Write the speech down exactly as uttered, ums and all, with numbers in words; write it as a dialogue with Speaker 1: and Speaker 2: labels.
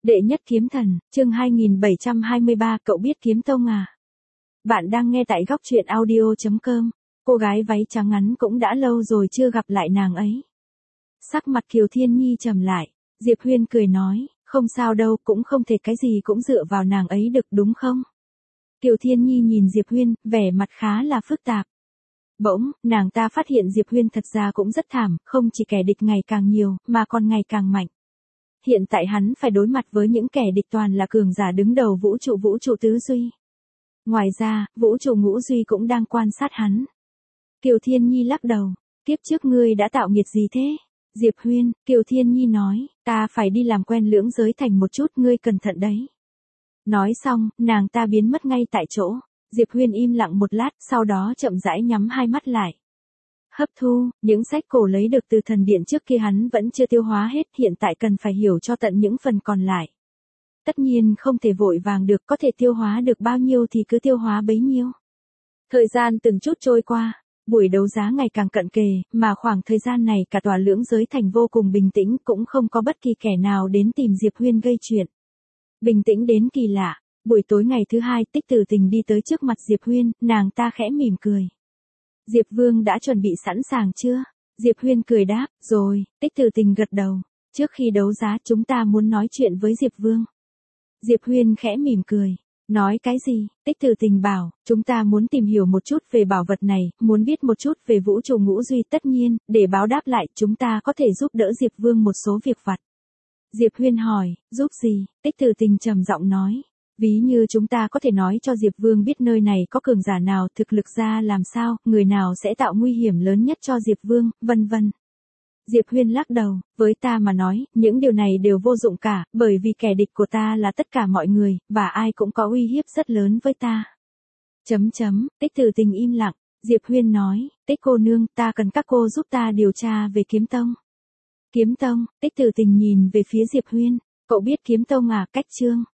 Speaker 1: Đệ nhất kiếm thần, chương hai nghìn bảy trăm hai mươi ba, cậu biết kiếm tông à? Bạn đang nghe tại góc truyện audio chấm com. Cô gái váy trắng ngắn cũng đã lâu rồi chưa gặp lại nàng ấy. Sắc mặt Kiều Thiên Nhi trầm lại, Diệp Huyên cười nói, không sao đâu, cũng không thể cái gì cũng dựa vào nàng ấy được đúng không? Kiều Thiên Nhi nhìn Diệp Huyên, vẻ mặt khá là phức tạp. Bỗng, nàng ta phát hiện Diệp Huyên thật ra cũng rất thảm, không chỉ kẻ địch ngày càng nhiều, mà còn ngày càng mạnh. Hiện tại hắn phải đối mặt với những kẻ địch toàn là cường giả đứng đầu vũ trụ vũ trụ tứ duy. Ngoài ra, vũ trụ ngũ duy cũng đang quan sát hắn. Kiều Thiên Nhi lắc đầu, kiếp trước ngươi đã tạo nghiệt gì thế? Diệp Huyên, Kiều Thiên Nhi nói, ta phải đi làm quen lưỡng giới thành một chút, ngươi cẩn thận đấy. Nói xong, nàng ta biến mất ngay tại chỗ. Diệp Huyên im lặng một lát, sau đó chậm rãi nhắm hai mắt lại. Hấp thu, những sách cổ lấy được từ thần điện trước kia hắn vẫn chưa tiêu hóa hết, hiện tại cần phải hiểu cho tận những phần còn lại. Tất nhiên không thể vội vàng được, có thể tiêu hóa được bao nhiêu thì cứ tiêu hóa bấy nhiêu. Thời gian từng chút trôi qua, buổi đấu giá ngày càng cận kề, mà khoảng thời gian này cả tòa lưỡng giới thành vô cùng bình tĩnh, cũng không có bất kỳ kẻ nào đến tìm Diệp Huyên gây chuyện. Bình tĩnh đến kỳ lạ, buổi tối ngày thứ hai Tích Tử Tình đi tới trước mặt Diệp Huyên, nàng ta khẽ mỉm cười. Diệp Vương đã chuẩn bị sẵn sàng chưa? Diệp Huyên cười đáp, rồi. Tích Tử Tình gật đầu. Trước khi đấu giá chúng ta muốn nói chuyện với Diệp Vương. Diệp Huyên khẽ mỉm cười. Nói cái gì? Tích Tử Tình bảo, chúng ta muốn tìm hiểu một chút về bảo vật này, muốn biết một chút về vũ trụ ngũ duy, tất nhiên, để báo đáp lại chúng ta có thể giúp đỡ Diệp Vương một số việc vặt. Diệp Huyên hỏi, giúp gì? Tích Tử Tình trầm giọng nói. Ví như chúng ta có thể nói cho Diệp Vương biết nơi này có cường giả nào, thực lực ra làm sao, người nào sẽ tạo nguy hiểm lớn nhất cho Diệp Vương, vân vân. Diệp Huyên lắc đầu, với ta mà nói, những điều này đều vô dụng cả, bởi vì kẻ địch của ta là tất cả mọi người, và ai cũng có uy hiếp rất lớn với ta. Chấm chấm, Tích Tử Tình im lặng, Diệp Huyên nói, Tích cô nương, ta cần các cô giúp ta điều tra về kiếm tông. Kiếm tông, Tích Tử Tình nhìn về phía Diệp Huyên, cậu biết kiếm tông à? Cách chương.